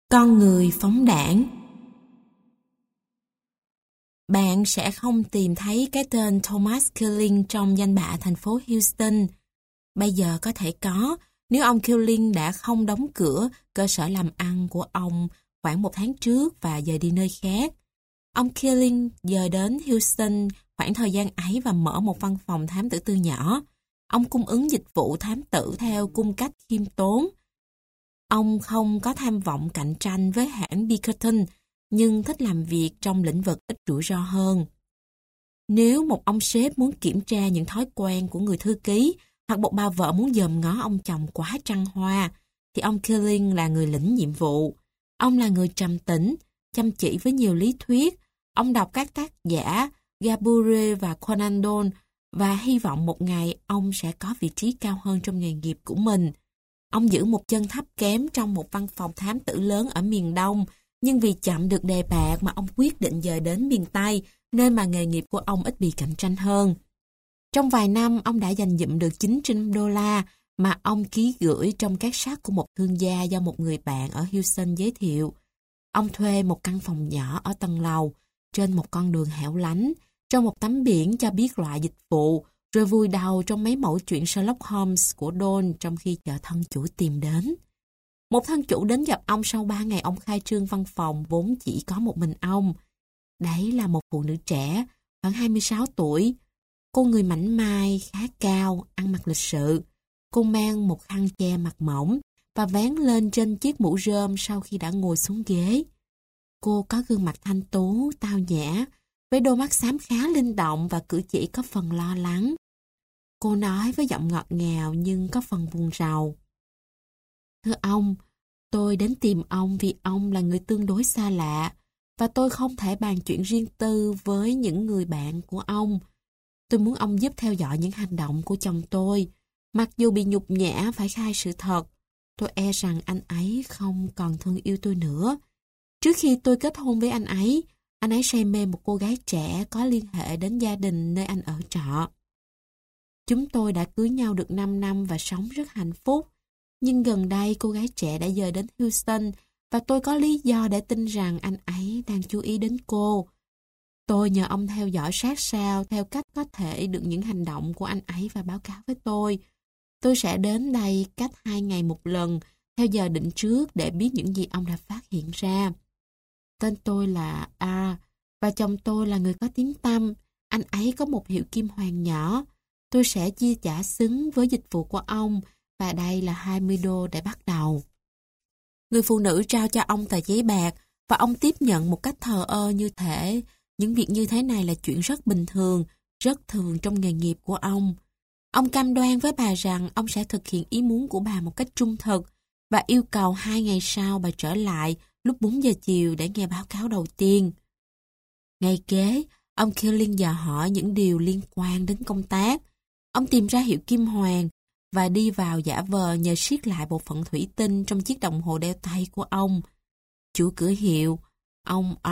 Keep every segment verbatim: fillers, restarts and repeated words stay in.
Con người phóng đãng. Bạn sẽ không tìm thấy cái tên Thomas Killing trong danh bạ thành phố Houston. Bây giờ có thể có, nếu ông Killing đã không đóng cửa cơ sở làm ăn của ông khoảng một tháng trước và dời đi nơi khác. Ông Killing dời đến Houston khoảng thời gian ấy và mở một văn phòng thám tử tư nhỏ. Ông cung ứng dịch vụ thám tử theo cung cách khiêm tốn. Ông không có tham vọng cạnh tranh với hãng Bickerton, nhưng thích làm việc trong lĩnh vực ít rủi ro hơn. Nếu một ông sếp muốn kiểm tra những thói quen của người thư ký, hoặc một bà vợ muốn dòm ngó ông chồng quá trăng hoa, thì ông Killing là người lĩnh nhiệm vụ. Ông là người trầm tĩnh, chăm chỉ với nhiều lý thuyết. Ông đọc các tác giả Gabouret và Conan Doyle và hy vọng một ngày ông sẽ có vị trí cao hơn trong nghề nghiệp của mình. Ông giữ một chân thấp kém trong một văn phòng thám tử lớn ở miền Đông, nhưng vì chậm được đề bạt mà ông quyết định dời đến miền Tây, nơi mà nghề nghiệp của ông ít bị cạnh tranh hơn. Trong vài năm, ông đã dành dụm được chín trăm đô la mà ông ký gửi trong két sắt của một thương gia do một người bạn ở Houston giới thiệu. Ông thuê một căn phòng nhỏ ở tầng lầu, trên một con đường hẻo lánh, trong một tấm biển cho biết loại dịch vụ, rồi vùi đầu trong mấy mẩu chuyện Sherlock Holmes của Doyle trong khi chờ thân chủ tìm đến. Một thân chủ đến gặp ông sau ba ngày ông khai trương văn phòng vốn chỉ có một mình ông. Đấy là một phụ nữ trẻ, khoảng hai mươi sáu tuổi. Cô người mảnh mai, khá cao, ăn mặc lịch sự. Cô mang một khăn che mặt mỏng và vén lên trên chiếc mũ rơm sau khi đã ngồi xuống ghế. Cô có gương mặt thanh tú, tao nhã, với đôi mắt xám khá linh động và cử chỉ có phần lo lắng. Cô nói với giọng ngọt ngào nhưng có phần buồn rầu. Thưa ông, tôi đến tìm ông vì ông là người tương đối xa lạ và tôi không thể bàn chuyện riêng tư với những người bạn của ông. Tôi muốn ông giúp theo dõi những hành động của chồng tôi. Mặc dù bị nhục nhã phải khai sự thật, tôi e rằng anh ấy không còn thương yêu tôi nữa. Trước khi tôi kết hôn với anh ấy, anh ấy say mê một cô gái trẻ có liên hệ đến gia đình nơi anh ở trọ. Chúng tôi đã cưới nhau được năm năm và sống rất hạnh phúc. Nhưng gần đây cô gái trẻ đã dời đến Houston và tôi có lý do để tin rằng anh ấy đang chú ý đến cô. Tôi nhờ ông theo dõi sát sao theo cách có thể được những hành động của anh ấy và báo cáo với tôi. Tôi sẽ đến đây cách hai ngày một lần theo giờ định trước để biết những gì ông đã phát hiện ra. Tên tôi là A và chồng tôi là người có tiếng tăm. Anh ấy có một hiệu kim hoàn nhỏ. Tôi sẽ chi trả xứng với dịch vụ của ông và đây là hai mươi đô để bắt đầu. Người phụ nữ trao cho ông tờ giấy bạc và ông tiếp nhận một cách thờ ơ như thể những việc như thế này là chuyện rất bình thường, rất thường trong nghề nghiệp của ông. Ông cam đoan với bà rằng ông sẽ thực hiện ý muốn của bà một cách trung thực và yêu cầu hai ngày sau bà trở lại lúc bốn giờ chiều để nghe báo cáo đầu tiên. Ngày kế, ông Killing dò hỏi những điều liên quan đến công tác. Ông tìm ra hiệu kim hoàn và đi vào giả vờ nhờ siết lại bộ phận thủy tinh trong chiếc đồng hồ đeo tay của ông. Chủ cửa hiệu, ông R,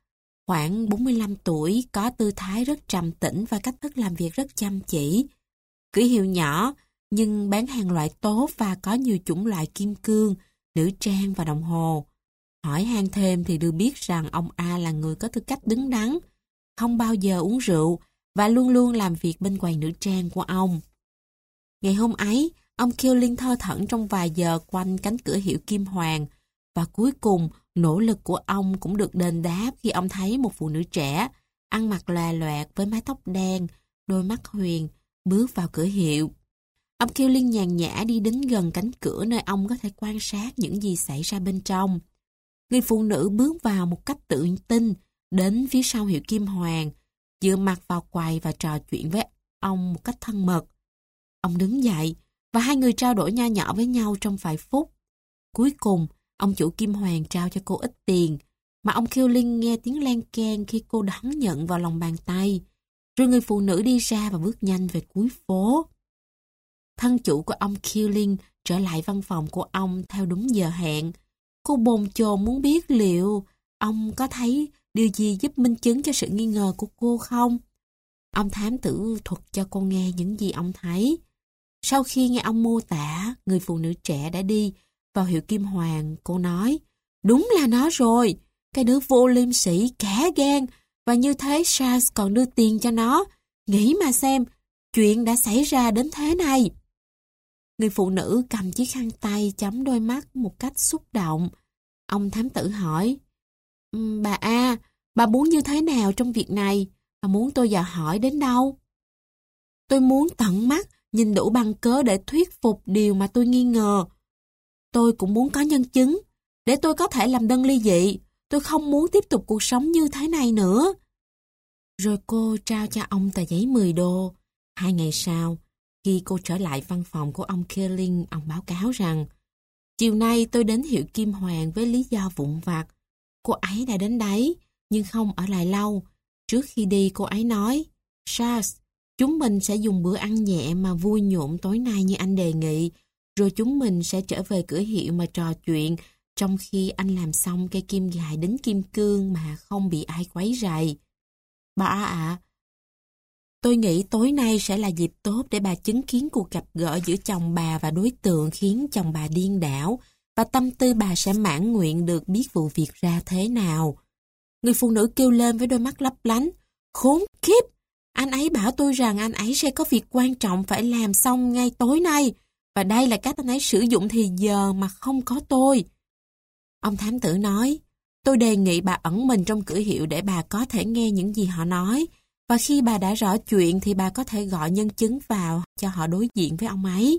khoảng bốn mươi lăm tuổi, có tư thái rất trầm tĩnh và cách thức làm việc rất chăm chỉ. Cửa hiệu nhỏ, nhưng bán hàng loại tốt và có nhiều chủng loại kim cương, nữ trang và đồng hồ. Hỏi han thêm thì được biết rằng ông A là người có tư cách đứng đắn, không bao giờ uống rượu và luôn luôn làm việc bên quầy nữ trang của ông. Ngày hôm ấy, ông Killing thơ thẩn trong vài giờ quanh cánh cửa hiệu kim hoàng và cuối cùng nỗ lực của ông cũng được đền đáp khi ông thấy một phụ nữ trẻ, ăn mặc lòe loẹt với mái tóc đen, đôi mắt huyền, bước vào cửa hiệu. Ông Killing nhàn nhã đi đến gần cánh cửa nơi ông có thể quan sát những gì xảy ra bên trong. Người phụ nữ bước vào một cách tự tin, đến phía sau hiệu kim hoàng, dựa mặt vào quầy và trò chuyện với ông một cách thân mật. Ông đứng dậy và hai người trao đổi nho nhỏ với nhau trong vài phút. Cuối cùng, ông chủ kim hoàng trao cho cô ít tiền, mà ông Killing nghe tiếng len keng khi cô đón nhận vào lòng bàn tay. Rồi người phụ nữ đi ra và bước nhanh về cuối phố. Thân chủ của ông Killing trở lại văn phòng của ông theo đúng giờ hẹn. Cô bồn chồn muốn biết liệu ông có thấy điều gì giúp minh chứng cho sự nghi ngờ của cô không? Ông thám tử thuật cho cô nghe những gì ông thấy. Sau khi nghe ông mô tả, người phụ nữ trẻ đã đi vào hiệu kim hoàng, cô nói, Đúng là nó rồi. Cái đứa vô liêm sỉ, cả gan. Và như thế Charles còn đưa tiền cho nó. Nghĩ mà xem, chuyện đã xảy ra đến thế này. Người phụ nữ cầm chiếc khăn tay chấm đôi mắt một cách xúc động. Ông thám tử hỏi, "Ừm, bà A, bà muốn như thế nào trong việc này? Bà muốn tôi dò hỏi đến đâu?" "Tôi muốn tận mắt nhìn đủ bằng cớ để thuyết phục điều mà tôi nghi ngờ. Tôi cũng muốn có nhân chứng, để tôi có thể làm đơn ly dị. Tôi không muốn tiếp tục cuộc sống như thế này nữa." Rồi cô trao cho ông tờ giấy mười đô. Hai ngày sau, khi cô trở lại văn phòng của ông Killing, ông báo cáo rằng, "Chiều nay tôi đến hiệu Kim Hoàng với lý do vụn vặt. Cô ấy đã đến đấy, nhưng không ở lại lâu. Trước khi đi cô ấy nói, Charles, chúng mình sẽ dùng bữa ăn nhẹ mà vui nhộn tối nay như anh đề nghị, rồi chúng mình sẽ trở về cửa hiệu mà trò chuyện, trong khi anh làm xong cây kim gài đính kim cương mà không bị ai quấy rầy. Bà ạ, tôi nghĩ tối nay sẽ là dịp tốt để bà chứng kiến cuộc gặp gỡ giữa chồng bà và đối tượng khiến chồng bà điên đảo, và tâm tư bà sẽ mãn nguyện được biết vụ việc ra thế nào." Người phụ nữ kêu lên với đôi mắt lấp lánh, "Khốn kiếp! Anh ấy bảo tôi rằng anh ấy sẽ có việc quan trọng phải làm xong ngay tối nay, và đây là cách anh ấy sử dụng thì giờ mà không có tôi." Ông thám tử nói, "Tôi đề nghị bà ẩn mình trong cửa hiệu để bà có thể nghe những gì họ nói, và khi bà đã rõ chuyện thì bà có thể gọi nhân chứng vào cho họ đối diện với ông ấy."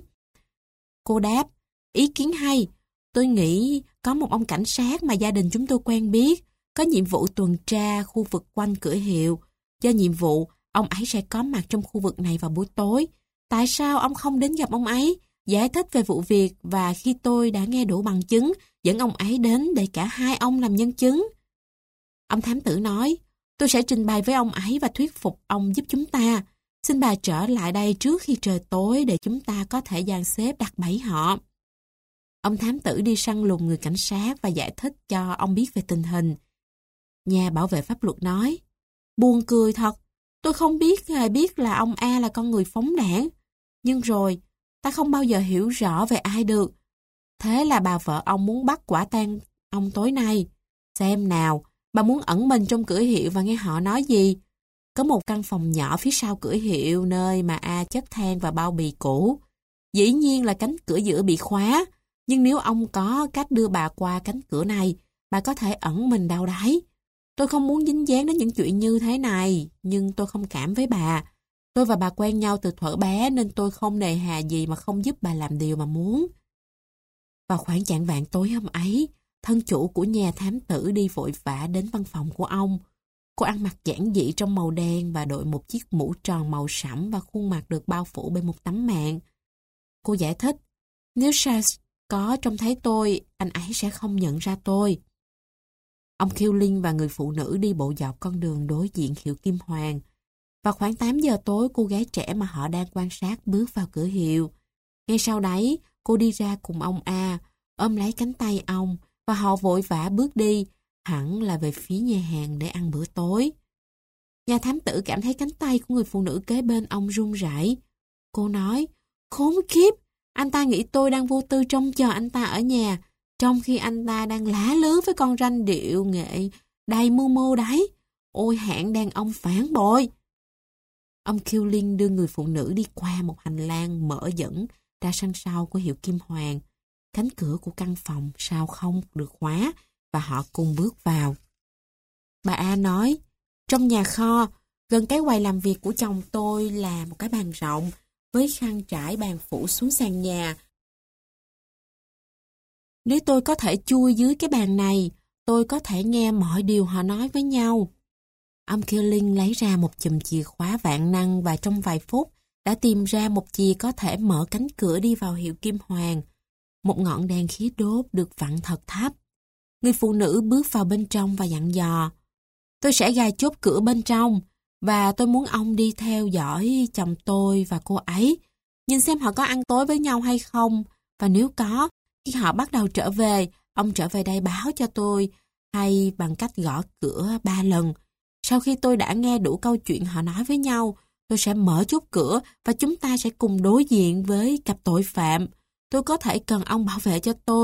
Cô đáp, "Ý kiến hay. Tôi nghĩ có một ông cảnh sát mà gia đình chúng tôi quen biết, có nhiệm vụ tuần tra khu vực quanh cửa hiệu. Do nhiệm vụ, ông ấy sẽ có mặt trong khu vực này vào buổi tối. Tại sao ông không đến gặp ông ấy, giải thích về vụ việc, và khi tôi đã nghe đủ bằng chứng, dẫn ông ấy đến để cả hai ông làm nhân chứng?" Ông thám tử nói, "Tôi sẽ trình bày với ông ấy và thuyết phục ông giúp chúng ta. Xin bà trở lại đây trước khi trời tối để chúng ta có thể dàn xếp đặt bẫy họ." Ông thám tử đi săn lùng người cảnh sát và giải thích cho ông biết về tình hình. Nhà bảo vệ pháp luật nói, "Buồn cười thật, tôi không biết hề biết là ông A là con người phóng đãng. Nhưng rồi, ta không bao giờ hiểu rõ về ai được. Thế là bà vợ ông muốn bắt quả tang ông tối nay. Xem nào, bà muốn ẩn mình trong cửa hiệu và nghe họ nói gì? Có một căn phòng nhỏ phía sau cửa hiệu nơi mà A chất than và bao bì cũ. Dĩ nhiên là cánh cửa giữa bị khóa, nhưng nếu ông có cách đưa bà qua cánh cửa này, bà có thể ẩn mình đâu đấy. Tôi không muốn dính dáng đến những chuyện như thế này, nhưng tôi không cảm với bà. Tôi và bà quen nhau từ thuở bé nên tôi không nề hà gì mà không giúp bà làm điều mà muốn." Vào khoảng chạng vạng tối hôm ấy, thân chủ của nhà thám tử đi vội vã đến văn phòng của ông. Cô ăn mặc giản dị trong màu đen và đội một chiếc mũ tròn màu sẫm và khuôn mặt được bao phủ bởi một tấm màn. Cô giải thích, "Nếu Charles có trông thấy tôi, anh ấy sẽ không nhận ra tôi." Ông Killing và người phụ nữ đi bộ dọc con đường đối diện hiệu Kim Hoàng. Vào khoảng tám giờ tối, cô gái trẻ mà họ đang quan sát bước vào cửa hiệu. Ngay sau đấy, cô đi ra cùng ông A, ôm lấy cánh tay ông, và họ vội vã bước đi, hẳn là về phía nhà hàng để ăn bữa tối. Nhà thám tử cảm thấy cánh tay của người phụ nữ kế bên ông run rẩy. Cô nói, "Khốn kiếp, anh ta nghĩ tôi đang vô tư trông chờ anh ta ở nhà, trong khi anh ta đang lá lứ với con ranh điệu nghệ đầy mưu mô đấy. Ôi hạng đàn ông phản bội." Ông Killing đưa người phụ nữ đi qua một hành lang mở dẫn ra sân sau của hiệu Kim Hoàng. Cánh cửa của căn phòng sao không được khóa và họ cùng bước vào. Bà A nói, "Trong nhà kho, gần cái quầy làm việc của chồng tôi là một cái bàn rộng với khăn trải bàn phủ xuống sàn nhà. Nếu tôi có thể chui dưới cái bàn này, tôi có thể nghe mọi điều họ nói với nhau." Ông Killing lấy ra một chùm chìa khóa vạn năng và trong vài phút đã tìm ra một chìa có thể mở cánh cửa đi vào hiệu Kim Hoàng. Một ngọn đèn khí đốt được vặn thật thấp. Người phụ nữ bước vào bên trong và dặn dò, "Tôi sẽ gài chốt cửa bên trong và tôi muốn ông đi theo dõi chồng tôi và cô ấy. Nhìn xem họ có ăn tối với nhau hay không, và nếu có, khi họ bắt đầu trở về, ông trở về đây báo cho tôi hay bằng cách gõ cửa ba lần. Sau khi tôi đã nghe đủ câu chuyện họ nói với nhau, tôi sẽ mở chốt cửa và chúng ta sẽ cùng đối diện với cặp tội phạm. Tôi có thể cần ông bảo vệ cho tôi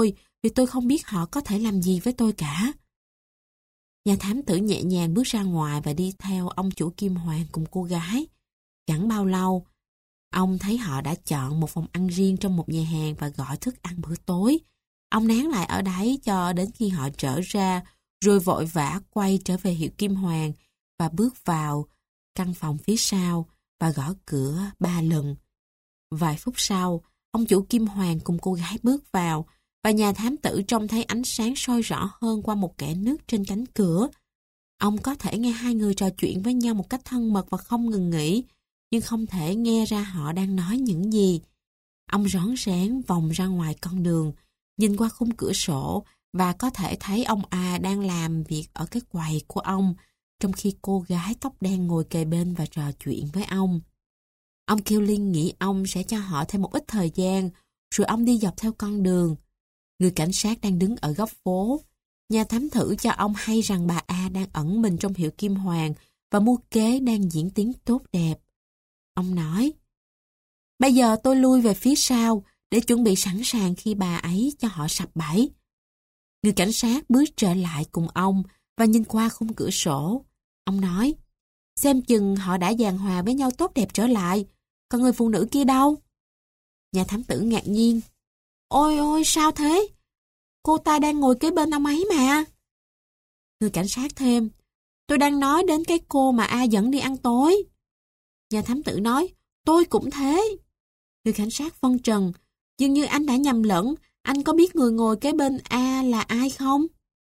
vì tôi không biết họ có thể làm gì với tôi cả. Nhà thám tử nhẹ nhàng bước ra ngoài và đi theo ông chủ Kim Hoàng cùng cô gái. Chẳng bao lâu, ông thấy họ đã chọn một phòng ăn riêng trong một nhà hàng và gọi thức ăn bữa tối. Ông nán lại ở đấy cho đến khi họ trở ra, rồi vội vã quay trở về hiệu Kim Hoàng và bước vào căn phòng phía sau và gõ cửa ba lần. Vài phút sau, ông chủ Kim Hoàng cùng cô gái bước vào và nhà thám tử trông thấy ánh sáng soi rõ hơn qua một kẽ nứt trên cánh cửa. Ông có thể nghe hai người trò chuyện với nhau một cách thân mật và không ngừng nghỉ, nhưng không thể nghe ra họ đang nói những gì. Ông rón rén vòng ra ngoài con đường, nhìn qua khung cửa sổ và có thể thấy ông A đang làm việc ở cái quầy của ông, trong khi cô gái tóc đen ngồi kề bên và trò chuyện với ông. Ông Killing nghĩ ông sẽ cho họ thêm một ít thời gian, rồi ông đi dọc theo con đường. Người cảnh sát đang đứng ở góc phố. Nhà thám tử cho ông hay rằng bà A đang ẩn mình trong hiệu Kim Hoàng và mưu kế đang diễn tiến tốt đẹp. Ông nói, bây giờ tôi lui về phía sau để chuẩn bị sẵn sàng khi bà ấy cho họ sập bẫy. Người cảnh sát bước trở lại cùng ông và nhìn qua khung cửa sổ. Ông nói, xem chừng họ đã giảng hòa với nhau tốt đẹp trở lại, còn người phụ nữ kia đâu? Nhà thám tử ngạc nhiên, ôi ôi sao thế? Cô ta đang ngồi kế bên ông ấy mà. Người cảnh sát thêm, tôi đang nói đến cái cô mà A dẫn đi ăn tối. Nhà thám tử nói, tôi cũng thế. Người cảnh sát phân trần, dường như anh đã nhầm lẫn, anh có biết người ngồi kế bên A là ai không?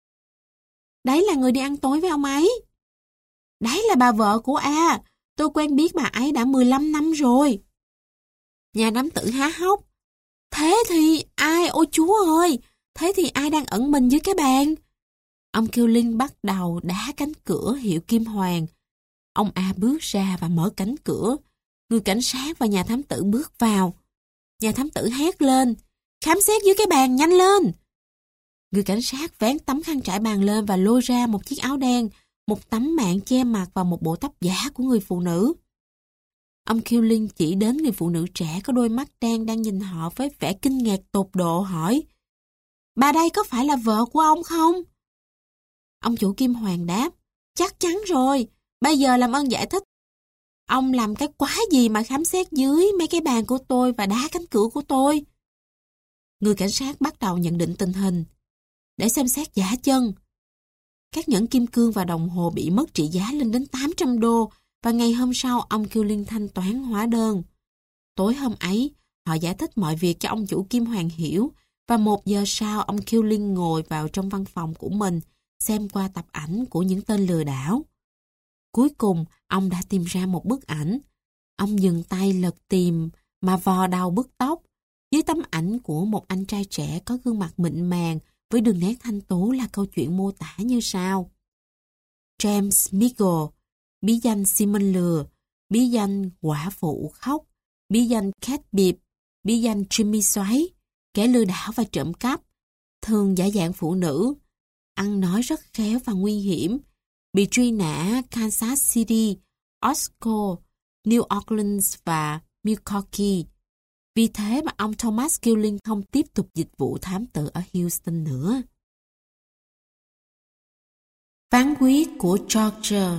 Đấy là người đi ăn tối với ông ấy. Đấy là bà vợ của A, tôi quen biết bà ấy đã mười lăm năm rồi. Nhà thám tử há hốc, thế thì ai, ôi chúa ơi, thế thì ai đang ẩn mình dưới cái bàn? Ông Killing bắt đầu đá cánh cửa hiệu Kim Hoàng. Ông A bước ra và mở cánh cửa. Người cảnh sát và nhà thám tử bước vào. Nhà thám tử hét lên, khám xét dưới cái bàn, nhanh lên. Người cảnh sát vén tấm khăn trải bàn lên và lôi ra một chiếc áo đen, một tấm mạng che mặt và một bộ tóc giả của người phụ nữ. Ông Killing chỉ đến người phụ nữ trẻ có đôi mắt đen đang nhìn họ với vẻ kinh ngạc tột độ, hỏi, bà đây có phải là vợ của ông không? Ông chủ Kim Hoàng đáp, chắc chắn rồi, bây giờ làm ơn giải thích. Ông làm cái quái gì mà khám xét dưới mấy cái bàn của tôi và đá cánh cửa của tôi? Người cảnh sát bắt đầu nhận định tình hình. Để xem xét giả chân. Các nhẫn kim cương và đồng hồ bị mất trị giá lên đến tám trăm đô và ngày hôm sau ông Killing thanh toán hóa đơn. Tối hôm ấy, họ giải thích mọi việc cho ông chủ Kim Hoàng hiểu và một giờ sau ông Killing ngồi vào trong văn phòng của mình xem qua tập ảnh của những tên lừa đảo. Cuối cùng, ông đã tìm ra một bức ảnh. Ông dừng tay lật tìm mà vò đầu bứt tóc. Dưới tấm ảnh của một anh trai trẻ có gương mặt mịn màng với đường nét thanh tú là câu chuyện mô tả như sau. James Meagle, bí danh Simon Lừa, bí danh Quả Phụ Khóc, bí danh Cat Bịp, bí danh Jimmy Xoáy, kẻ lừa đảo và trộm cắp, thường giả dạng phụ nữ, ăn nói rất khéo và nguy hiểm, bị truy nã Kansas City, Osco, New Orleans và Milwaukee. Vì thế mà ông Thomas Killing không tiếp tục dịch vụ thám tử ở Houston nữa. Phán quyết của Georgia.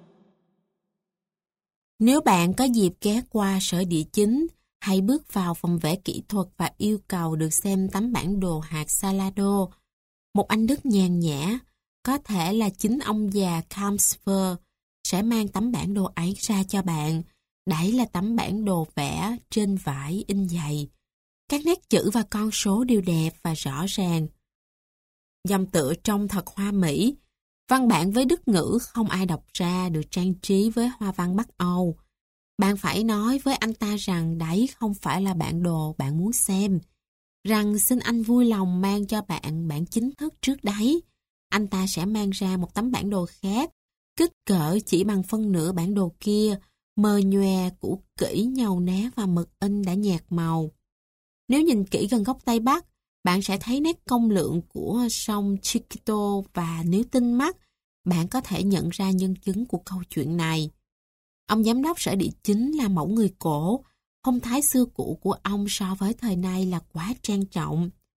Nếu bạn có dịp ghé qua sở địa chính, hãy bước vào phòng vẽ kỹ thuật và yêu cầu được xem tấm bản đồ hạt Salado. Một anh Đức nhàn nhã, có thể là chính ông già Kamsfer, sẽ mang tấm bản đồ ấy ra cho bạn. Đấy là tấm bản đồ vẽ trên vải in dày. Các nét chữ và con số đều đẹp và rõ ràng. Dòng tựa trông thật hoa mỹ. Văn bản với Đức ngữ không ai đọc ra, được trang trí với hoa văn Bắc Âu. Bạn phải nói với anh ta rằng đấy không phải là bản đồ bạn muốn xem. Rằng xin anh vui lòng mang cho bạn bản chính thức trước đấy. Anh ta sẽ mang ra một tấm bản đồ khác, kích cỡ chỉ bằng phân nửa bản đồ kia, mờ nhòe, cũ kỹ, nhầu nát và mực in đã nhạt màu. Nếu nhìn kỹ gần góc Tây Bắc, bạn sẽ thấy nét cong lượn của sông Chiquito và nếu tinh mắt, bạn có thể nhận ra nhân chứng của câu chuyện này. Ông giám đốc sở địa chính là mẫu người cổ, phong thái xưa cũ của ông so với thời nay là quá trang trọng.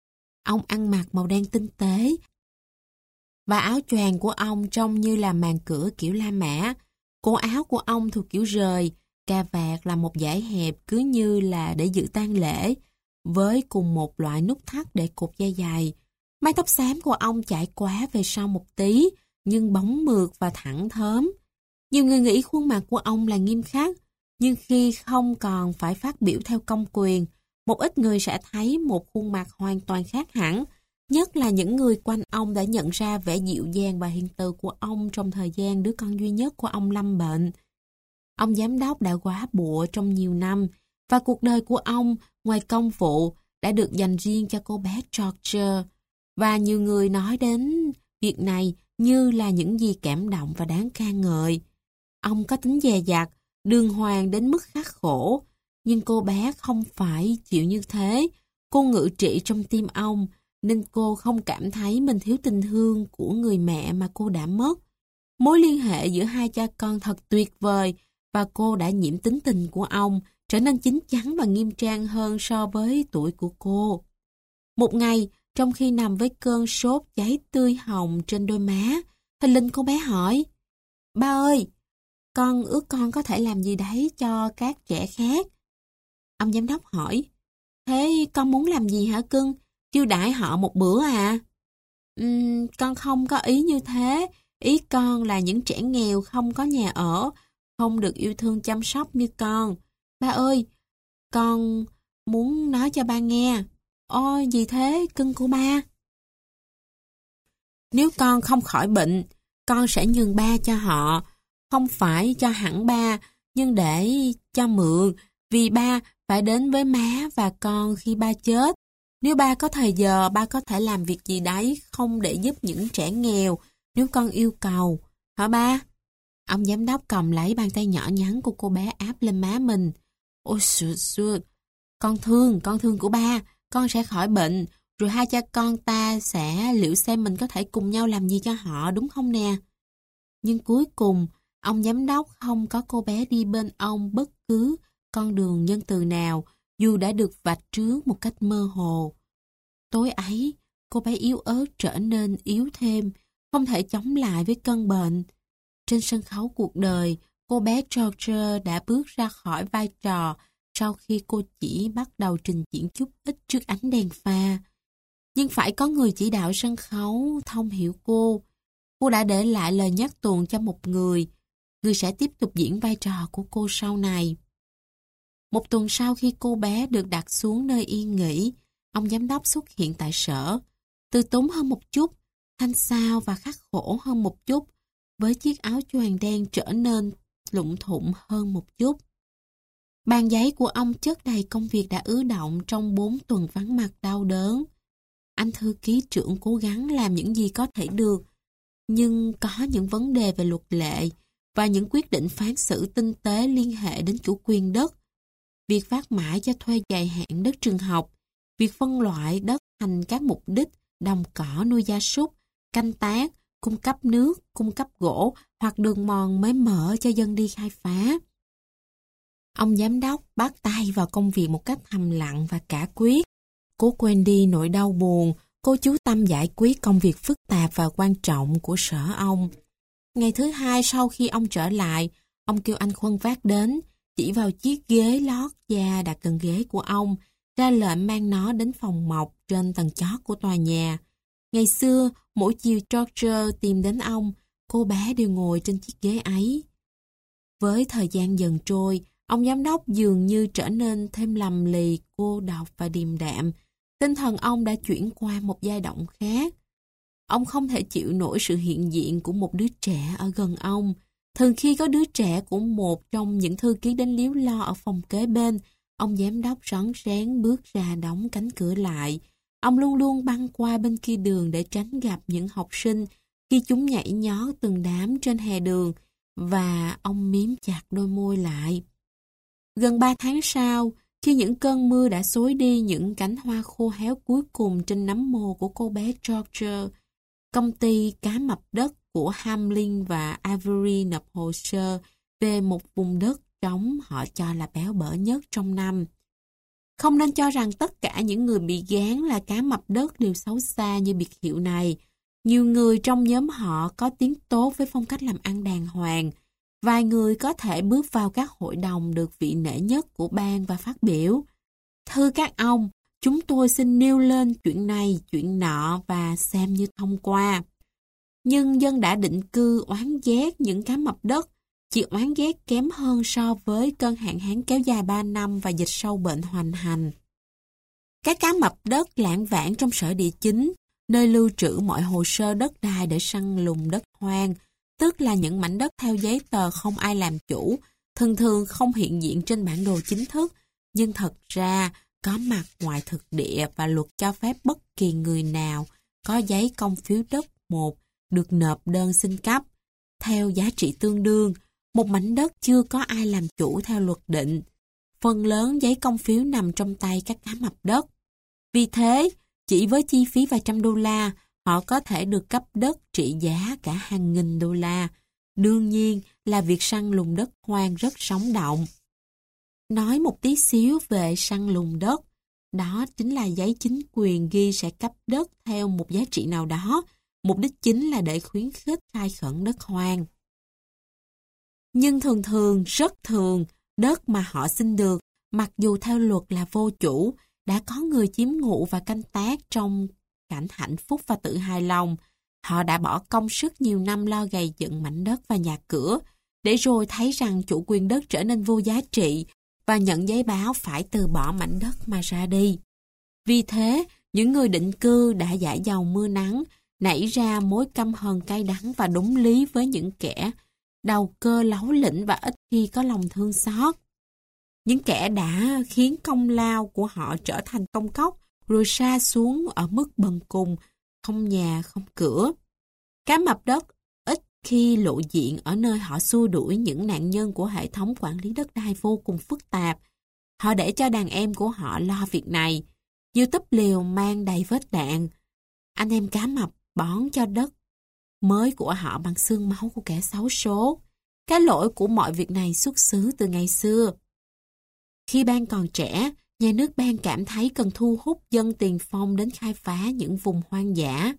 Ông ăn mặc màu đen tinh tế và áo choàng của ông trông như là màn cửa kiểu La Mã. Cổ áo của ông thuộc kiểu rời, cà vạt là một dải hẹp cứ như là để dự tang lễ, với cùng một loại nút thắt để cột dây dài. Mái tóc xám của ông chải quá về sau một tí, nhưng bóng mượt và thẳng thớm. Nhiều người nghĩ khuôn mặt của ông là nghiêm khắc, nhưng khi không còn phải phát biểu theo công quyền, một ít người sẽ thấy một khuôn mặt hoàn toàn khác hẳn, nhất là những người quanh ông đã nhận ra vẻ dịu dàng và hiền từ của ông trong thời gian đứa con duy nhất của ông lâm bệnh. Ông giám đốc đã quá bụa trong nhiều năm, và cuộc đời của ông, ngoài công vụ, đã được dành riêng cho cô bé George. Và nhiều người nói đến việc này như là những gì cảm động và đáng ca ngợi. Ông có tính dè dặt, đường hoàng đến mức khắc khổ, nhưng cô bé không phải chịu như thế. Cô ngự trị trong tim ông, nên cô không cảm thấy mình thiếu tình thương của người mẹ mà cô đã mất. Mối liên hệ giữa hai cha con thật tuyệt vời, và cô đã nhiễm tính tình của ông, trở nên chín chắn và nghiêm trang hơn so với tuổi của cô. Một ngày, trong khi nằm với cơn sốt cháy tươi hồng trên đôi má, thình lình cô bé hỏi: "Ba ơi, con ước con có thể làm gì đấy cho các trẻ khác." Ông giám đốc hỏi: "Thế con muốn làm gì hả cưng? Chiêu đãi họ một bữa à?" Uhm, con không có ý như thế. Ý con là những trẻ nghèo không có nhà ở, không được yêu thương chăm sóc như con. Ba ơi, con muốn nói cho ba nghe." "Ôi, gì thế, cưng của ba?" "Nếu con không khỏi bệnh, con sẽ nhường ba cho họ. Không phải cho hẳn ba, nhưng để cho mượn, vì ba phải đến với má và con khi ba chết. Nếu ba có thời giờ, ba có thể làm việc gì đấy không để giúp những trẻ nghèo, nếu con yêu cầu. Hả ba?" Ông giám đốc cầm lấy bàn tay nhỏ nhắn của cô bé áp lên má mình. "Ôi sụt sụt, con thương, con thương của ba, con sẽ khỏi bệnh, rồi hai cha con ta sẽ liệu xem mình có thể cùng nhau làm gì cho họ, đúng không nè?" Nhưng cuối cùng, ông giám đốc không có cô bé đi bên ông bất cứ con đường nhân từ nào, dù đã được vạch trước một cách mơ hồ. Tối ấy, cô bé yếu ớt trở nên yếu thêm, không thể chống lại với cơn bệnh. Trên sân khấu cuộc đời, cô bé George đã bước ra khỏi vai trò sau khi cô chỉ bắt đầu trình diễn chút ít trước ánh đèn pha. Nhưng phải có người chỉ đạo sân khấu thông hiểu cô. Cô đã để lại lời nhắc tuồng cho một người, người sẽ tiếp tục diễn vai trò của cô sau này. Một tuần sau khi cô bé được đặt xuống nơi yên nghỉ, ông giám đốc xuất hiện tại sở. Từ tốn hơn một chút, thanh xao và khắc khổ hơn một chút, với chiếc áo choàng đen trở nên lụng thụng hơn một chút. Bàn giấy của ông chất đầy công việc đã ứ động trong bốn tuần vắng mặt đau đớn. Anh thư ký trưởng cố gắng làm những gì có thể được, nhưng có những vấn đề về luật lệ và những quyết định phán xử tinh tế liên hệ đến chủ quyền đất, việc phát mãi cho thuê dài hạn đất trường học, việc phân loại đất thành các mục đích đồng cỏ nuôi gia súc, canh tác, cung cấp nước, cung cấp gỗ hoặc đường mòn mới mở cho dân đi khai phá. Ông giám đốc bắt tay vào công việc một cách thầm lặng và cả quyết. Cố quên đi nỗi đau buồn, cô chú tâm giải quyết công việc phức tạp và quan trọng của sở ông. Ngày thứ hai sau khi ông trở lại, ông kêu anh khuân vác đến, chỉ vào chiếc ghế lót da đặt gần ghế của ông, ra lệnh mang nó đến phòng mộc trên tầng chót của tòa nhà. Ngày xưa, mỗi chiều George tìm đến ông, cô bé đều ngồi trên chiếc ghế ấy. Với thời gian dần trôi, ông giám đốc dường như trở nên thêm lầm lì, cô độc và điềm đạm. Tinh thần ông đã chuyển qua một giai đoạn khác. Ông không thể chịu nổi sự hiện diện của một đứa trẻ ở gần ông. Thường khi có đứa trẻ của một trong những thư ký đến líu lo ở phòng kế bên, ông giám đốc rón rén bước ra đóng cánh cửa lại. Ông luôn luôn băng qua bên kia đường để tránh gặp những học sinh khi chúng nhảy nhót từng đám trên hè đường, và ông miếm chặt đôi môi lại. Gần ba tháng sau, khi những cơn mưa đã xối đi những cánh hoa khô héo cuối cùng trên nấm mồ của cô bé George, công ty cá mập đất của Hamlin và Avery nộp hồ sơ về một vùng đất trống họ cho là béo bở nhất trong năm. Không nên cho rằng tất cả những người bị gán là cá mập đất đều xấu xa như biệt hiệu này. Nhiều người trong nhóm họ có tiếng tốt với phong cách làm ăn đàng hoàng. Vài người có thể bước vào các hội đồng được vị nể nhất của bang và phát biểu. Thưa các ông, chúng tôi xin nêu lên chuyện này, chuyện nọ và xem như thông qua. Nhưng dân đã định cư oán ghét những cá mập đất, chỉ oán ghét kém hơn so với cơn hạn hán kéo dài ba năm và dịch sâu bệnh hoành hành. Các cá mập đất lảng vảng trong sở địa chính, nơi lưu trữ mọi hồ sơ đất đai để săn lùng đất hoang, tức là những mảnh đất theo giấy tờ không ai làm chủ, thường thường không hiện diện trên bản đồ chính thức, nhưng thật ra có mặt ngoài thực địa và luật cho phép bất kỳ người nào có giấy công phiếu đất một được nộp đơn xin cấp. Theo giá trị tương đương, một mảnh đất chưa có ai làm chủ theo luật định. Phần lớn giấy công phiếu nằm trong tay các cá mập đất. Vì thế, chỉ với chi phí vài trăm đô la, họ có thể được cấp đất trị giá cả hàng nghìn đô la. Đương nhiên là việc săn lùng đất hoang rất sống động. Nói một tí xíu về săn lùng đất, đó chính là giấy chính quyền ghi sẽ cấp đất theo một giá trị nào đó, mục đích chính là để khuyến khích khai khẩn đất hoang. Nhưng thường thường, rất thường, đất mà họ xin được, mặc dù theo luật là vô chủ, đã có người chiếm ngụ và canh tác trong cảnh hạnh phúc và tự hài lòng. Họ đã bỏ công sức nhiều năm lo gầy dựng mảnh đất và nhà cửa, để rồi thấy rằng chủ quyền đất trở nên vô giá trị và nhận giấy báo phải từ bỏ mảnh đất mà ra đi. Vì thế, những người định cư đã dãi dầu mưa nắng, nảy ra mối căm hờn cay đắng và đúng lý với những kẻ đầu cơ láu lĩnh và ít khi có lòng thương xót. Những kẻ đã khiến công lao của họ trở thành công cốc, rồi sa xuống ở mức bần cùng, không nhà không cửa. Cá mập đất ít khi lộ diện ở nơi họ xua đuổi những nạn nhân của hệ thống quản lý đất đai vô cùng phức tạp. Họ để cho đàn em của họ lo việc này, như túp lều mang đầy vết đạn. Anh em cá mập bón cho đất mới của họ bằng xương máu của kẻ xấu số. Cái lỗi của mọi việc này xuất xứ từ ngày xưa. Khi bang còn trẻ, nhà nước bang cảm thấy cần thu hút dân tiền phong đến khai phá những vùng hoang dã.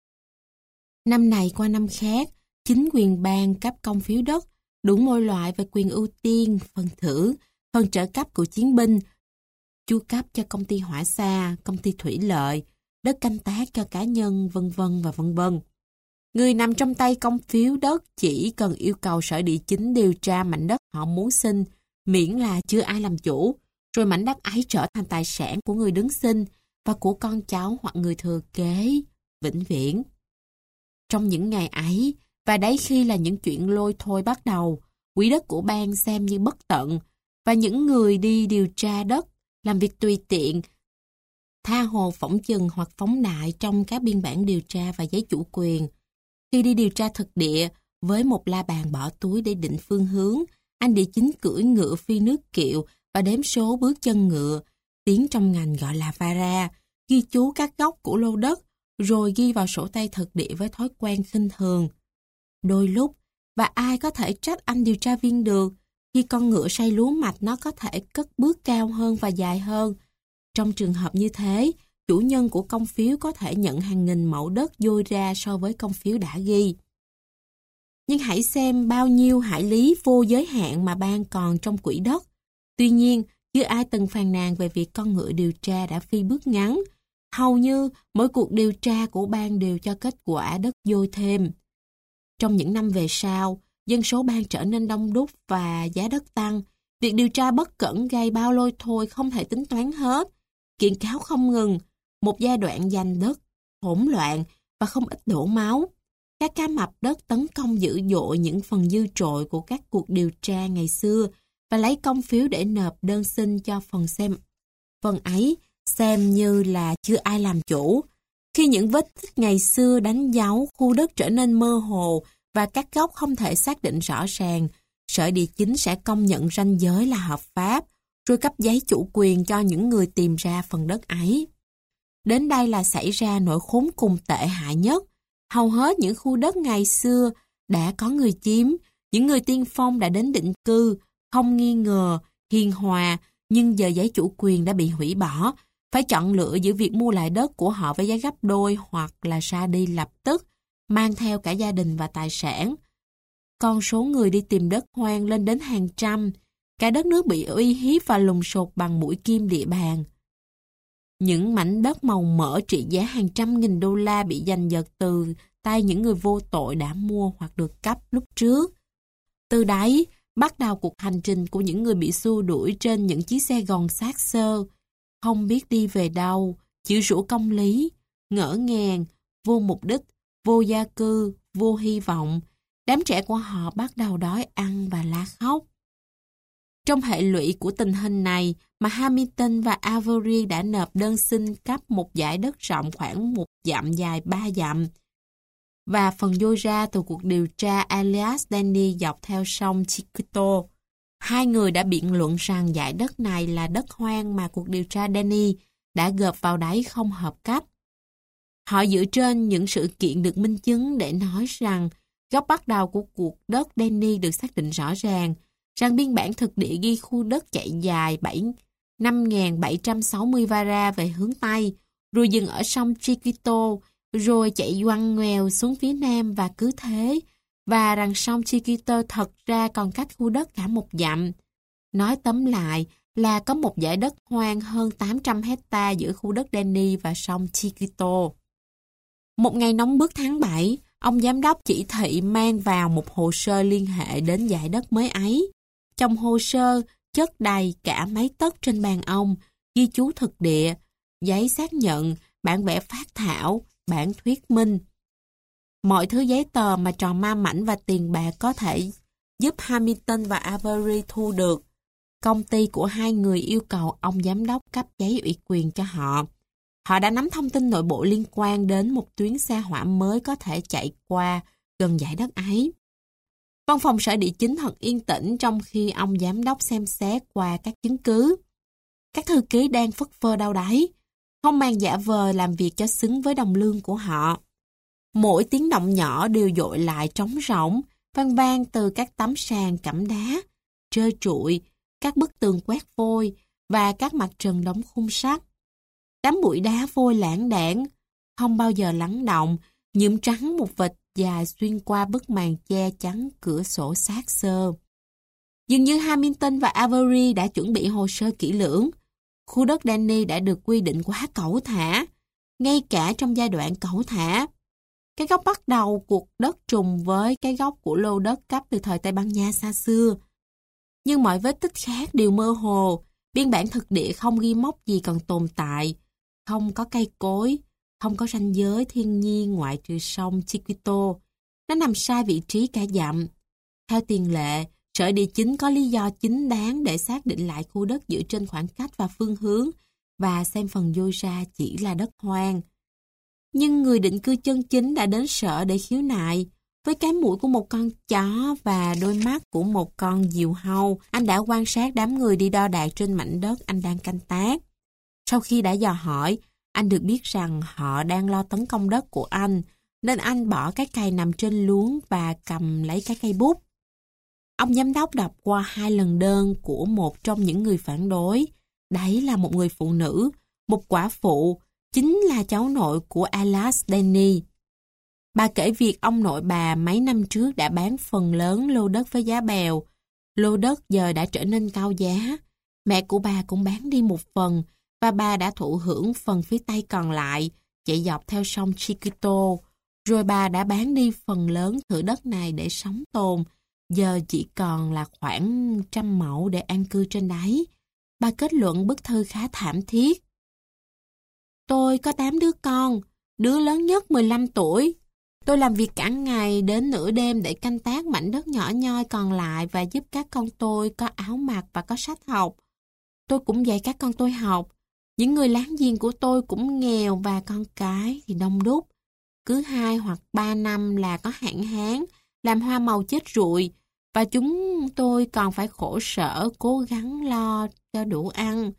Năm này qua năm khác, chính quyền bang cấp công phiếu đất, đủ mọi loại về quyền ưu tiên, phần thưởng, phần trợ cấp của chiến binh, chu cấp cho công ty hỏa xa, công ty thủy lợi, đất canh tác cho cá nhân, vân vân và vân vân. Người nằm trong tay công phiếu đất chỉ cần yêu cầu sở địa chính điều tra mảnh đất họ muốn xin, miễn là chưa ai làm chủ, rồi mảnh đất ấy trở thành tài sản của người đứng xin và của con cháu hoặc người thừa kế, vĩnh viễn. Trong những ngày ấy, và đấy khi là những chuyện lôi thôi bắt đầu, quỹ đất của bang xem như bất tận, và những người đi điều tra đất, làm việc tùy tiện, tha hồ phỏng chừng hoặc phóng đại trong các biên bản điều tra và giấy chủ quyền. Khi đi điều tra thực địa, với một la bàn bỏ túi để định phương hướng, anh địa chính cưỡi ngựa phi nước kiệu và đếm số bước chân ngựa, tiếng trong ngành gọi là vara, ghi chú các góc của lô đất, rồi ghi vào sổ tay thực địa với thói quen khinh thường. Đôi lúc, và ai có thể trách anh điều tra viên được, khi con ngựa say lúa mạch nó có thể cất bước cao hơn và dài hơn. Trong trường hợp như thế, chủ nhân của công phiếu có thể nhận hàng nghìn mẫu đất dôi ra so với công phiếu đã ghi. Nhưng hãy xem bao nhiêu hải lý vô giới hạn mà bang còn trong quỹ đất. Tuy nhiên, chưa ai từng phàn nàn về việc con ngựa điều tra đã phi bước ngắn. Hầu như mỗi cuộc điều tra của bang đều cho kết quả đất dôi thêm. Trong những năm về sau, dân số bang trở nên đông đúc và giá đất tăng. Việc điều tra bất cẩn gây bao lôi thôi không thể tính toán hết. Kiện cáo không ngừng, một giai đoạn giành đất, hỗn loạn và không ít đổ máu. Các cá mập đất tấn công dữ dội những phần dư trội của các cuộc điều tra ngày xưa và lấy công phiếu để nộp đơn xin cho phần xem. Phần ấy xem như là chưa ai làm chủ. Khi những vết tích ngày xưa đánh dấu khu đất trở nên mơ hồ và các góc không thể xác định rõ ràng, sở địa chính sẽ công nhận ranh giới là hợp pháp, rồi cấp giấy chủ quyền cho những người tìm ra phần đất ấy. Đến đây là xảy ra nỗi khốn cùng tệ hại nhất. Hầu hết những khu đất ngày xưa đã có người chiếm, những người tiên phong đã đến định cư, không nghi ngờ, hiền hòa, Nhưng giờ giấy chủ quyền đã bị hủy bỏ, phải chọn lựa giữa việc mua lại đất của họ với giá gấp đôi hoặc là ra đi lập tức, mang theo cả gia đình và tài sản. Con số người đi tìm đất hoang lên đến hàng trăm, cả đất nước bị uy hiếp và lùng sục bằng mũi kim địa bàn. Những mảnh đất màu mỡ trị giá hàng trăm nghìn đô la bị giành giật từ tay những người vô tội đã mua hoặc được cấp lúc trước. Từ đấy, bắt đầu cuộc hành trình của những người bị xua đuổi trên những chiếc xe gòn xác xơ, không biết đi về đâu, chịu rủa công lý, ngỡ ngàng, vô mục đích, vô gia cư, vô hy vọng. Đám trẻ của họ bắt đầu đói ăn và la khóc. Trong hệ lụy của tình hình này mà Hamilton và Avery đã nộp đơn xin cấp một dải đất rộng khoảng một dặm dài ba dặm. Và phần dôi ra từ cuộc điều tra Elias Denny dọc theo sông Chiquito. Hai người đã biện luận rằng dải đất này là đất hoang mà cuộc điều tra Denny đã gộp vào đáy không hợp cấp. Họ dựa trên những sự kiện được minh chứng để nói rằng gốc bắt đầu của cuộc đất Denny được xác định rõ ràng, rằng biên bản thực địa ghi khu đất chạy dài năm nghìn bảy trăm sáu mươi vara về hướng Tây, rồi dừng ở sông Chiquito, rồi chạy ngoằn ngoèo xuống phía Nam và cứ thế, và rằng sông Chiquito thật ra còn cách khu đất cả một dặm. Nói tóm lại là có một dải đất hoang hơn tám trăm hecta giữa khu đất Denny và sông Chiquito. Một ngày nóng bức tháng bảy, ông giám đốc chỉ thị mang vào một hồ sơ liên hệ đến dải đất mới ấy. Trong hồ sơ, chất đầy cả mấy tấc trên bàn ông, ghi chú thực địa, giấy xác nhận, bản vẽ phác thảo, bản thuyết minh. Mọi thứ giấy tờ mà trò ma mảnh và tiền bạc có thể giúp Hamilton và Avery thu được. Công ty của hai người yêu cầu ông giám đốc cấp giấy ủy quyền cho họ. Họ đã nắm thông tin nội bộ liên quan đến một tuyến xe hỏa mới có thể chạy qua gần dải đất ấy. Văn phòng sở địa chính thật yên tĩnh trong khi ông giám đốc xem xét qua các chứng cứ. Các thư ký đang phất phơ đâu đấy, không màng giả vờ làm việc cho xứng với đồng lương của họ. Mỗi tiếng động nhỏ đều dội lại trống rỗng, vang vang từ các tấm sàn cẩm đá, trơ trụi, các bức tường quét vôi và các mặt trần đóng khung sắt. Đám bụi đá vôi lãng đãng, không bao giờ lắng động, nhuộm trắng một vệt dài xuyên qua bức màn che chắn cửa sổ xác xơ. Dường như Hamilton và Avery đã chuẩn bị hồ sơ kỹ lưỡng. Khu đất Denny đã được quy định quá cẩu thả, ngay cả trong giai đoạn cẩu thả. Cái góc bắt đầu cuộc đất trùng với cái góc của lô đất cấp từ thời Tây Ban Nha xa xưa. Nhưng mọi vết tích khác đều mơ hồ, biên bản thực địa không ghi mốc gì còn tồn tại, không có cây cối, không có ranh giới thiên nhiên ngoại trừ sông Chiquito. Nó nằm sai vị trí cả dặm. Theo tiền lệ, sở địa chính có lý do chính đáng để xác định lại khu đất dựa trên khoảng cách và phương hướng và xem phần dôi ra chỉ là đất hoang. Nhưng người định cư chân chính đã đến sở để khiếu nại. Với cái mũi của một con chó và đôi mắt của một con diều hâu, anh đã quan sát đám người đi đo đạc trên mảnh đất anh đang canh tác. Sau khi đã dò hỏi, anh được biết rằng họ đang lo tấn công đất của anh, nên anh bỏ cái cày nằm trên luống và cầm lấy cái cây bút. Ông giám đốc đọc qua hai lần đơn của một trong những người phản đối. Đấy là một người phụ nữ, một quả phụ, chính là cháu nội của Elias Denny. Bà kể việc ông nội bà mấy năm trước đã bán phần lớn lô đất với giá bèo. Lô đất giờ đã trở nên cao giá. Mẹ của bà cũng bán đi một phần, và bà đã thụ hưởng phần phía Tây còn lại, chạy dọc theo sông Chiquito. Rồi bà đã bán đi phần lớn thửa đất này để sống tồn, giờ chỉ còn là khoảng trăm mẫu để an cư trên đấy. Bà kết luận bức thư khá thảm thiết. Tôi có tám đứa con, đứa lớn nhất mười lăm tuổi. Tôi làm việc cả ngày đến nửa đêm để canh tác mảnh đất nhỏ nhoi còn lại và giúp các con tôi có áo mặc và có sách học. Tôi cũng dạy các con tôi học. Những người láng giềng của tôi cũng nghèo và con cái thì đông đúc. Cứ hai hoặc ba năm là có hạn hán, làm hoa màu chết rụi, và chúng tôi còn phải khổ sở cố gắng lo cho đủ ăn.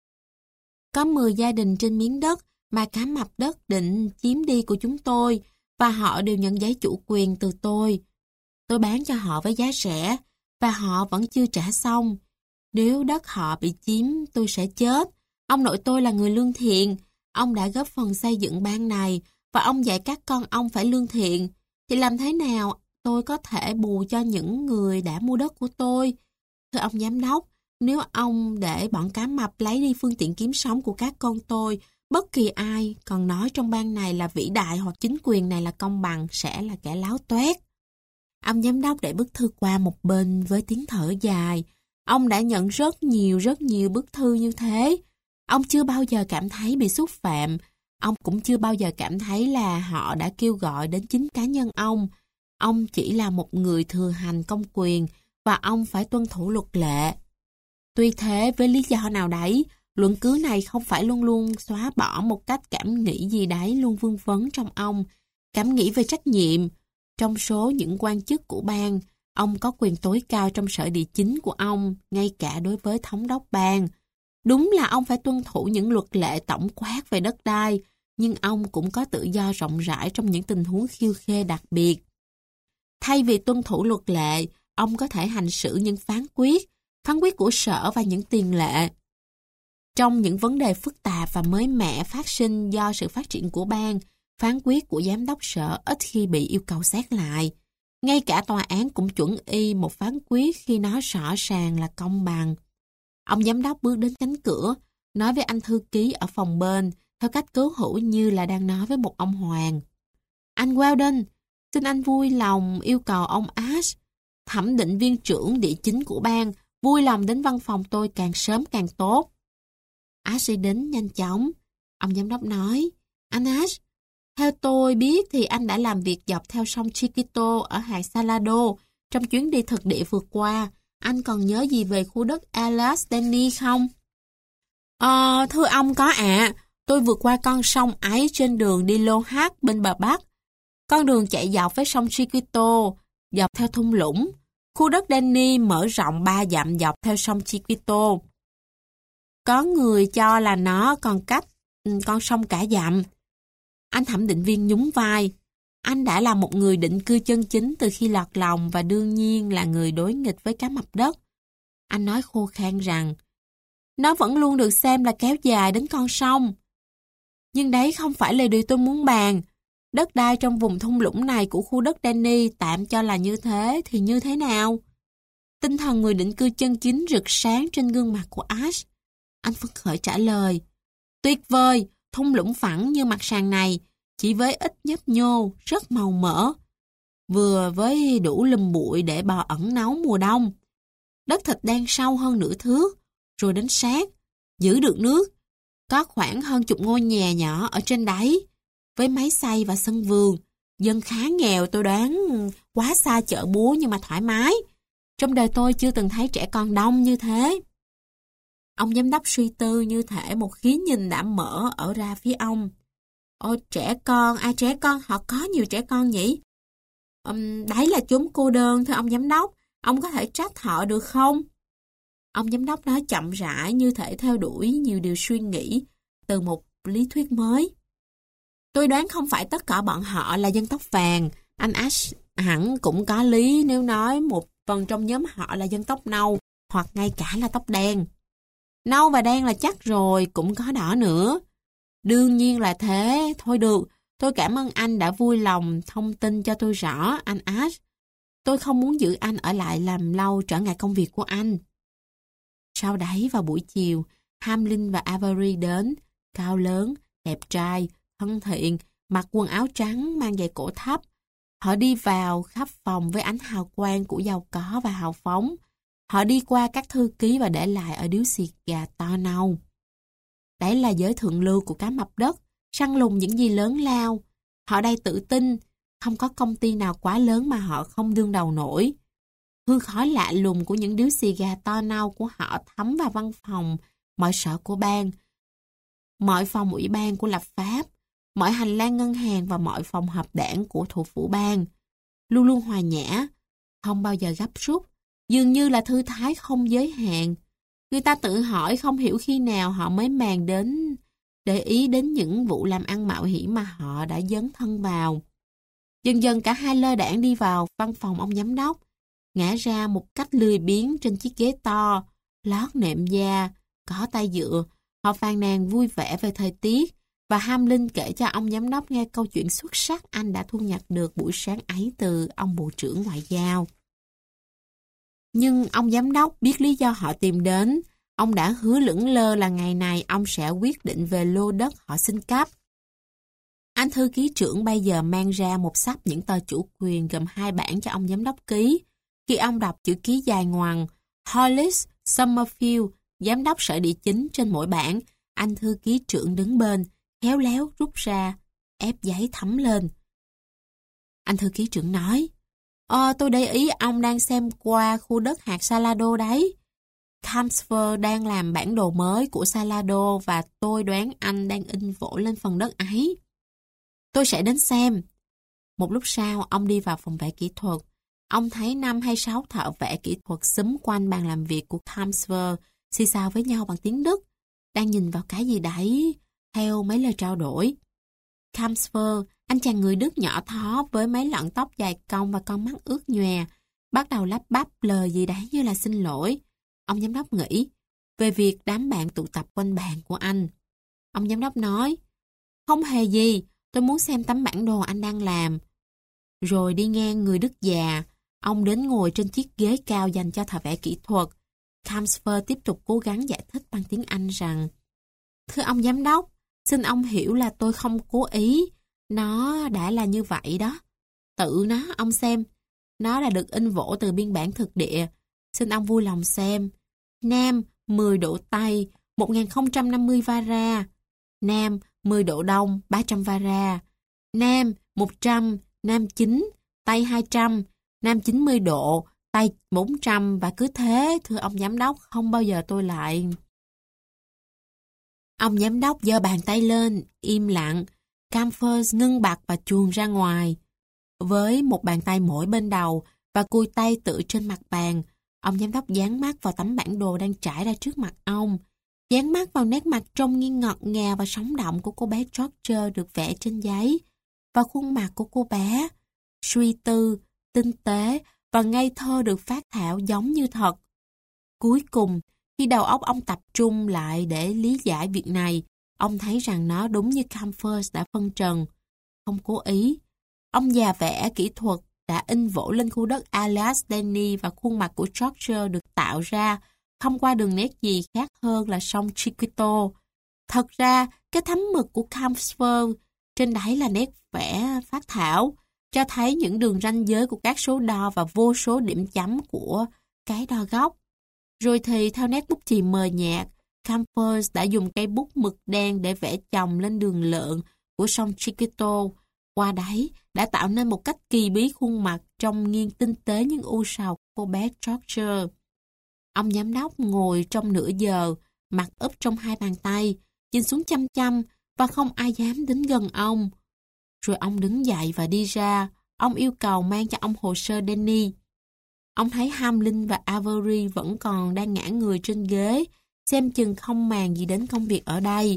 Có mười gia đình trên miếng đất mà cá mập đất định chiếm đi của chúng tôi, và họ đều nhận giấy chủ quyền từ tôi. Tôi bán cho họ với giá rẻ, và họ vẫn chưa trả xong. Nếu đất họ bị chiếm, tôi sẽ chết. Ông nội tôi là người lương thiện. Ông đã góp phần xây dựng bang này và ông dạy các con ông phải lương thiện. Thì làm thế nào tôi có thể bù cho những người đã mua đất của tôi? Thưa ông giám đốc, nếu ông để bọn cá mập lấy đi phương tiện kiếm sống của các con tôi, bất kỳ ai còn nói trong bang này là vĩ đại hoặc chính quyền này là công bằng sẽ là kẻ láo toét. Ông giám đốc để bức thư qua một bên với tiếng thở dài. Ông đã nhận rất nhiều rất nhiều bức thư như thế. Ông chưa bao giờ cảm thấy bị xúc phạm. Ông cũng chưa bao giờ cảm thấy là họ đã kêu gọi đến chính cá nhân ông. Ông chỉ là một người thừa hành công quyền và ông phải tuân thủ luật lệ. Tuy thế, với lý do nào đấy, luận cứ này không phải luôn luôn xóa bỏ một cách cảm nghĩ gì đấy luôn vương vấn trong ông. Cảm nghĩ về trách nhiệm. Trong số những quan chức của bang, ông có quyền tối cao trong sở địa chính của ông, ngay cả đối với thống đốc bang. Đúng là ông phải tuân thủ những luật lệ tổng quát về đất đai, nhưng ông cũng có tự do rộng rãi trong những tình huống khiêu khê đặc biệt. Thay vì tuân thủ luật lệ, ông có thể hành xử những phán quyết, phán quyết của sở và những tiền lệ. Trong những vấn đề phức tạp và mới mẻ phát sinh do sự phát triển của bang, phán quyết của giám đốc sở ít khi bị yêu cầu xét lại. Ngay cả tòa án cũng chuẩn y một phán quyết khi nó rõ ràng là công bằng. Ông giám đốc bước đến cánh cửa, nói với anh thư ký ở phòng bên, theo cách cứu hữu như là đang nói với một ông hoàng. Anh Weldon, xin anh vui lòng yêu cầu ông Ash, thẩm định viên trưởng địa chính của bang, vui lòng đến văn phòng tôi càng sớm càng tốt. Ash đi đến nhanh chóng. Ông giám đốc nói, anh Ash, theo tôi biết thì anh đã làm việc dọc theo sông Chiquito ở hạt Salado trong chuyến đi thực địa vừa qua. Anh còn nhớ gì về khu đất Alas Denny không? Ờ, thưa ông có ạ. À. Tôi vượt qua con sông ấy trên đường đi Lohat bên bờ Bắc. Con đường chạy dọc với sông Chiquito, dọc theo thung lũng. Khu đất Denny mở rộng ba dặm dọc theo sông Chiquito. Có người cho là nó còn cách con sông cả dặm. Anh thẩm định viên nhún vai. Anh đã là một người định cư chân chính từ khi lọt lòng và đương nhiên là người đối nghịch với cá mập đất. Anh nói khô khan rằng nó vẫn luôn được xem là kéo dài đến con sông. Nhưng đấy không phải là điều tôi muốn bàn. Đất đai trong vùng thung lũng này của khu đất Denny tạm cho là như thế thì như thế nào? Tinh thần người định cư chân chính rực sáng trên gương mặt của Ash. Anh phấn khởi trả lời. Tuyệt vời, thung lũng phẳng như mặt sàn này, chỉ với ít nhấp nhô, rất màu mỡ. Vừa với đủ lùm bụi để bò ẩn náu mùa đông. Đất thịt đen sâu hơn nửa thước, rồi đến sát, giữ được nước. Có khoảng hơn chục ngôi nhà nhỏ ở trên đáy, với máy xay và sân vườn. Dân khá nghèo tôi đoán, quá xa chợ búa nhưng mà thoải mái. Trong đời tôi chưa từng thấy trẻ con đông như thế. Ông giám đốc suy tư như thể một khí nhìn đã mở ở ra phía ông. Ôi trẻ con, ai trẻ con, họ có nhiều trẻ con nhỉ? Um, đấy là chốn cô đơn thưa ông giám đốc, ông có thể trách họ được không? Ông giám đốc nói chậm rãi như thể theo đuổi nhiều điều suy nghĩ từ một lý thuyết mới. Tôi đoán không phải tất cả bọn họ là dân tóc vàng, anh Ash hẳn cũng có lý nếu nói một phần trong nhóm họ là dân tóc nâu hoặc ngay cả là tóc đen. Nâu và đen là chắc rồi, cũng có đỏ nữa. Đương nhiên là thế, thôi được, tôi cảm ơn anh đã vui lòng thông tin cho tôi rõ, anh Ash. Tôi không muốn giữ anh ở lại làm lâu trở ngại công việc của anh. Sau đấy vào buổi chiều, Hamlin và Avery đến, cao lớn, đẹp trai, thân thiện, mặc quần áo trắng, mang giày cổ thấp. Họ đi vào khắp phòng với ánh hào quang của giàu có và hào phóng. Họ đi qua các thư ký và để lại ở điếu xì gà to nâu. Đấy là giới thượng lưu của cá mập đất, săn lùng những gì lớn lao. Họ đây tự tin, không có công ty nào quá lớn mà họ không đương đầu nổi. Hương khói lạ lùng của những điếu xì gà to nâu của họ thấm vào văn phòng, mọi sở của bang, mọi phòng ủy ban của lập pháp, mọi hành lang ngân hàng và mọi phòng họp đảng của thủ phủ bang. Luôn luôn hòa nhã, không bao giờ gấp rút, dường như là thư thái không giới hạn. Người ta tự hỏi không hiểu khi nào họ mới màng đến, để ý đến những vụ làm ăn mạo hiểm mà họ đã dấn thân vào. Dần dần cả hai lơ đãng đi vào văn phòng ông giám đốc, ngã ra một cách lười biếng trên chiếc ghế to, lót nệm da, có tay dựa. Họ phàn nàn vui vẻ về thời tiết và Hamlin kể cho ông giám đốc nghe câu chuyện xuất sắc anh đã thu nhặt được buổi sáng ấy từ ông bộ trưởng ngoại giao. Nhưng ông giám đốc biết lý do họ tìm đến. Ông đã hứa lững lơ là ngày này ông sẽ quyết định về lô đất họ xin cấp. Anh thư ký trưởng bây giờ mang ra một xấp những tờ chủ quyền gồm hai bản cho ông giám đốc ký. Khi ông đọc chữ ký dài ngoằng Hollis Summerfield, giám đốc sở địa chính trên mỗi bản, anh thư ký trưởng đứng bên, khéo léo rút ra, ép giấy thấm lên. Anh thư ký trưởng nói, Ờ, tôi để ý ông đang xem qua khu đất hạt Salado đấy. Camphor đang làm bản đồ mới của Salado và tôi đoán anh đang in vỗ lên phần đất ấy. Tôi sẽ đến xem. Một lúc sau, ông đi vào phòng vẽ kỹ thuật. Ông thấy năm hay sáu thợ vẽ kỹ thuật xúm quanh bàn làm việc của Camphor, xì xào với nhau bằng tiếng Đức, đang nhìn vào cái gì đấy, theo mấy lời trao đổi. Camphor, anh chàng người Đức nhỏ thó với mấy lọn tóc dài cong và con mắt ướt nhòe, bắt đầu lắp bắp lời gì đấy như là xin lỗi. Ông giám đốc nghĩ về việc đám bạn tụ tập quanh bàn của anh. Ông giám đốc nói, không hề gì, tôi muốn xem tấm bản đồ anh đang làm. Rồi đi ngang người Đức già, ông đến ngồi trên chiếc ghế cao dành cho thợ vẽ kỹ thuật. Camphor tiếp tục cố gắng giải thích bằng tiếng Anh rằng, thưa ông giám đốc, xin ông hiểu là tôi không cố ý, nó đã là như vậy đó. Tự nó, ông xem, nó đã được in vỗ từ biên bản thực địa. Xin ông vui lòng xem. Nam mười độ Tây, một nghìn không trăm năm mươi vara. Nam mười độ Đông, ba trăm vara. Nam một trăm, Nam chín, Tây hai trăm, Nam chín mươi độ, Tây bốn trăm và cứ thế, thưa ông giám đốc, không bao giờ tôi lại. Ông giám đốc giơ bàn tay lên, im lặng. Camphor ngưng bặt và chuồn ra ngoài. Với một bàn tay mỗi bên đầu và cùi tay tựa trên mặt bàn, ông giám đốc dán mắt vào tấm bản đồ đang trải ra trước mặt ông. Dán mắt vào nét mặt trông như ngọt ngào và sống động của cô bé George được vẽ trên giấy. Và khuôn mặt của cô bé, suy tư, tinh tế và ngây thơ được phác thảo giống như thật. Cuối cùng, khi đầu óc ông tập trung lại để lý giải việc này, ông thấy rằng nó đúng như Camphor đã phân trần. Không cố ý. Ông già vẽ kỹ thuật đã in vỗ lên khu đất Alias Denny và khuôn mặt của George được tạo ra không qua đường nét gì khác hơn là sông Chiquito. Thật ra, cái thấm mực của Camphor trên đáy là nét vẽ phác thảo, cho thấy những đường ranh giới của các số đo và vô số điểm chấm của cái đo góc. Rồi thì theo nét bút chì mờ nhạt, Camphor đã dùng cây bút mực đen để vẽ chồng lên đường lượn của sông Chiquito. Qua đấy đã tạo nên một cách kỳ bí khuôn mặt trông nghiêng tinh tế những u sầu của cô bé George. Ông giám đốc ngồi trong nửa giờ, mặt úp trong hai bàn tay, nhìn xuống chăm chăm và không ai dám đến gần ông. Rồi ông đứng dậy và đi ra. Ông yêu cầu mang cho ông hồ sơ Denny. Ông thấy Hamlin và Avery vẫn còn đang ngã người trên ghế, xem chừng không màng gì đến công việc ở đây.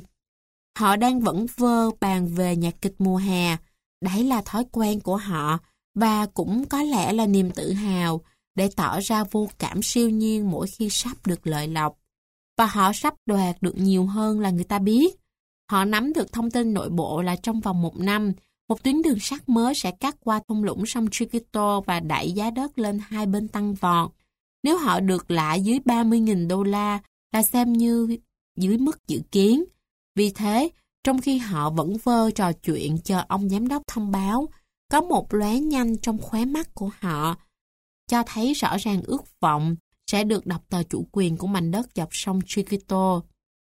Họ đang vẩn vơ bàn về nhạc kịch mùa hè. Đấy là thói quen của họ và cũng có lẽ là niềm tự hào để tỏ ra vô cảm siêu nhiên mỗi khi sắp được lợi lộc. Và họ sắp đoạt được nhiều hơn là người ta biết. Họ nắm được thông tin nội bộ là trong vòng một năm, một tuyến đường sắt mới sẽ cắt qua thung lũng sông Chiquito và đẩy giá đất lên hai bên tăng vọt. Nếu họ được lãi dưới ba mươi nghìn đô la là xem như dưới mức dự kiến. Vì thế, trong khi họ vẫn vơ trò chuyện chờ ông giám đốc thông báo, có một lóe nhanh trong khóe mắt của họ, cho thấy rõ ràng ước vọng sẽ được đọc tờ chủ quyền của mảnh đất dọc sông Chiquito.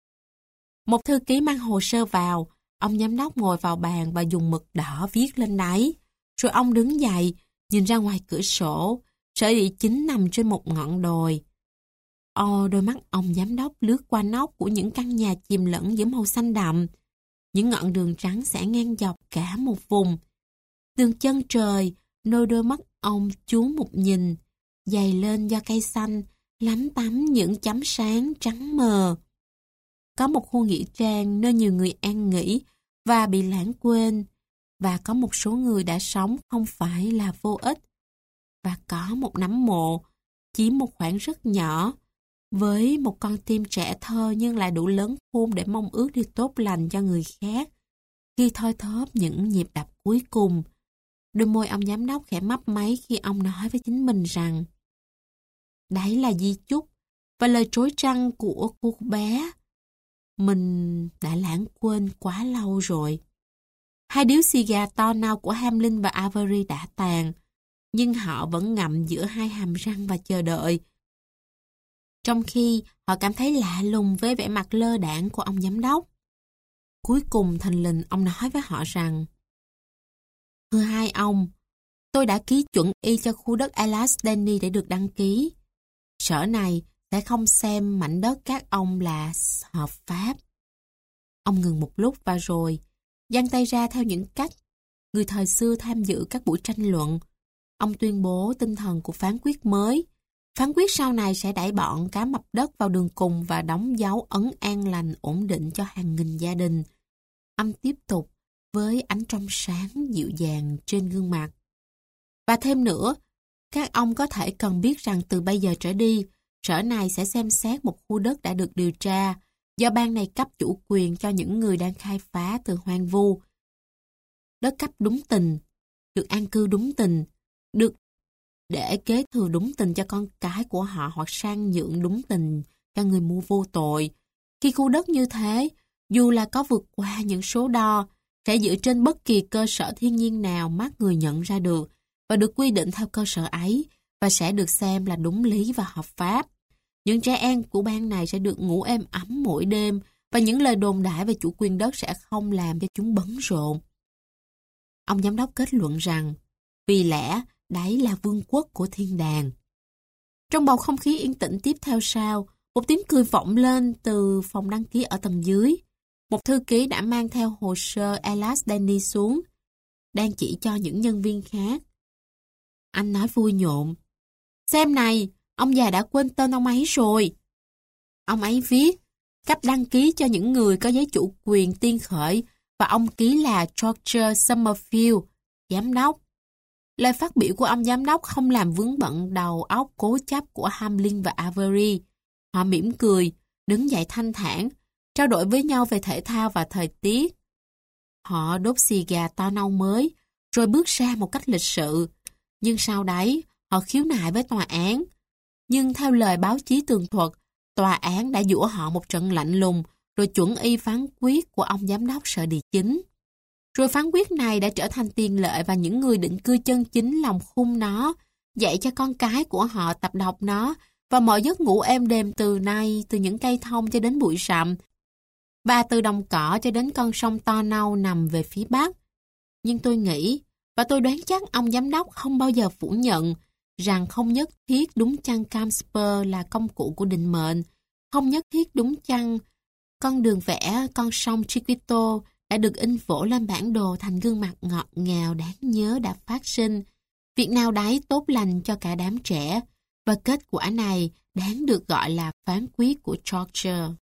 Một thư ký mang hồ sơ vào, ông giám đốc ngồi vào bàn và dùng mực đỏ viết lên đấy. Rồi ông đứng dậy, nhìn ra ngoài cửa sổ, sở địa chính nằm trên một ngọn đồi. Ồ, đôi mắt ông giám đốc lướt qua nóc của những căn nhà chìm lẫn giữa màu xanh đậm. Những ngọn đường trắng xẻ ngang dọc cả một vùng. Đường chân trời, nơi đôi mắt ông chú một nhìn, dày lên do cây xanh, lắm tắm những chấm sáng trắng mờ. Có một khu nghĩa trang nơi nhiều người an nghỉ và bị lãng quên, và có một số người đã sống không phải là vô ích. Và có một nấm mộ, chỉ một khoảng rất nhỏ, với một con tim trẻ thơ nhưng lại đủ lớn khôn để mong ước điều tốt lành cho người khác. Khi thoi thóp những nhịp đập cuối cùng, đôi môi ông giám đốc khẽ mấp máy khi ông nói với chính mình rằng đấy là di chúc và lời trối trăng của cô bé. Mình đã lãng quên quá lâu rồi. Hai điếu xì gà to nao của Hamlin và Avery đã tàn, nhưng họ vẫn ngậm giữa hai hàm răng và chờ đợi. Trong khi họ cảm thấy lạ lùng với vẻ mặt lơ đãng của ông giám đốc. Cuối cùng thình lình ông nói với họ rằng: Thưa hai ông, tôi đã ký chuẩn y cho khu đất Elasdenny để được đăng ký. Sở này sẽ không xem mảnh đất các ông là hợp pháp. Ông ngừng một lúc và rồi giang tay ra theo những cách người thời xưa tham dự các buổi tranh luận. Ông tuyên bố tinh thần của phán quyết mới. Phán quyết sau này sẽ đẩy bọn cá mập đất vào đường cùng và đóng dấu ấn an lành ổn định cho hàng nghìn gia đình. Ông tiếp tục với ánh trong sáng dịu dàng trên gương mặt. Và thêm nữa, các ông có thể cần biết rằng từ bây giờ trở đi, sở này sẽ xem xét một khu đất đã được điều tra, do bang này cấp chủ quyền cho những người đang khai phá từ hoang vu. Đất cấp đúng tình, được an cư đúng tình, được để kế thừa đúng tình cho con cái của họ hoặc sang nhượng đúng tình cho người mua vô tội. Khi khu đất như thế, dù là có vượt qua những số đo, sẽ dựa trên bất kỳ cơ sở thiên nhiên nào mắt người nhận ra được và được quy định theo cơ sở ấy và sẽ được xem là đúng lý và hợp pháp. Những trẻ em của bang này sẽ được ngủ êm ấm mỗi đêm và những lời đồn đại về chủ quyền đất sẽ không làm cho chúng bấn rộn. Ông giám đốc kết luận rằng vì lẽ đấy là vương quốc của thiên đàng. Trong bầu không khí yên tĩnh tiếp theo sau, một tiếng cười vọng lên từ phòng đăng ký ở tầng dưới. Một thư ký đã mang theo hồ sơ Elasdenny xuống, đang chỉ cho những nhân viên khác. Anh nói vui nhộn: Xem này, ông già đã quên tên ông ấy rồi. Ông ấy viết, cấp đăng ký cho những người có giấy chủ quyền tiên khởi và ông ký là George Summerfield, giám đốc. Lời phát biểu của ông giám đốc không làm vướng bận đầu óc cố chấp của Hamlin và Avery. Họ mỉm cười, đứng dậy thanh thản, trao đổi với nhau về thể thao và thời tiết. Họ đốt xì gà to nâu mới, rồi bước ra một cách lịch sự. Nhưng sau đấy, họ khiếu nại với tòa án. Nhưng theo lời báo chí tường thuật, tòa án đã giũa họ một trận lạnh lùng, rồi chuẩn y phán quyết của ông giám đốc sở địa chính. Rồi phán quyết này đã trở thành tiền lệ và những người định cư chân chính lòng khung nó, dạy cho con cái của họ tập đọc nó, và mọi giấc ngủ êm đềm từ nay, từ những cây thông cho đến bụi rậm, và từ đồng cỏ cho đến con sông to nâu nằm về phía bắc. Nhưng tôi nghĩ, và tôi đoán chắc ông giám đốc không bao giờ phủ nhận, rằng không nhất thiết đúng chăng Camsper là công cụ của định mệnh, không nhất thiết đúng chăng con đường vẽ con sông Chiquito đã được in vỗ lên bản đồ thành gương mặt ngọt ngào đáng nhớ đã phát sinh. Việc nào đấy tốt lành cho cả đám trẻ, và kết quả này đáng được gọi là phán quyết của George.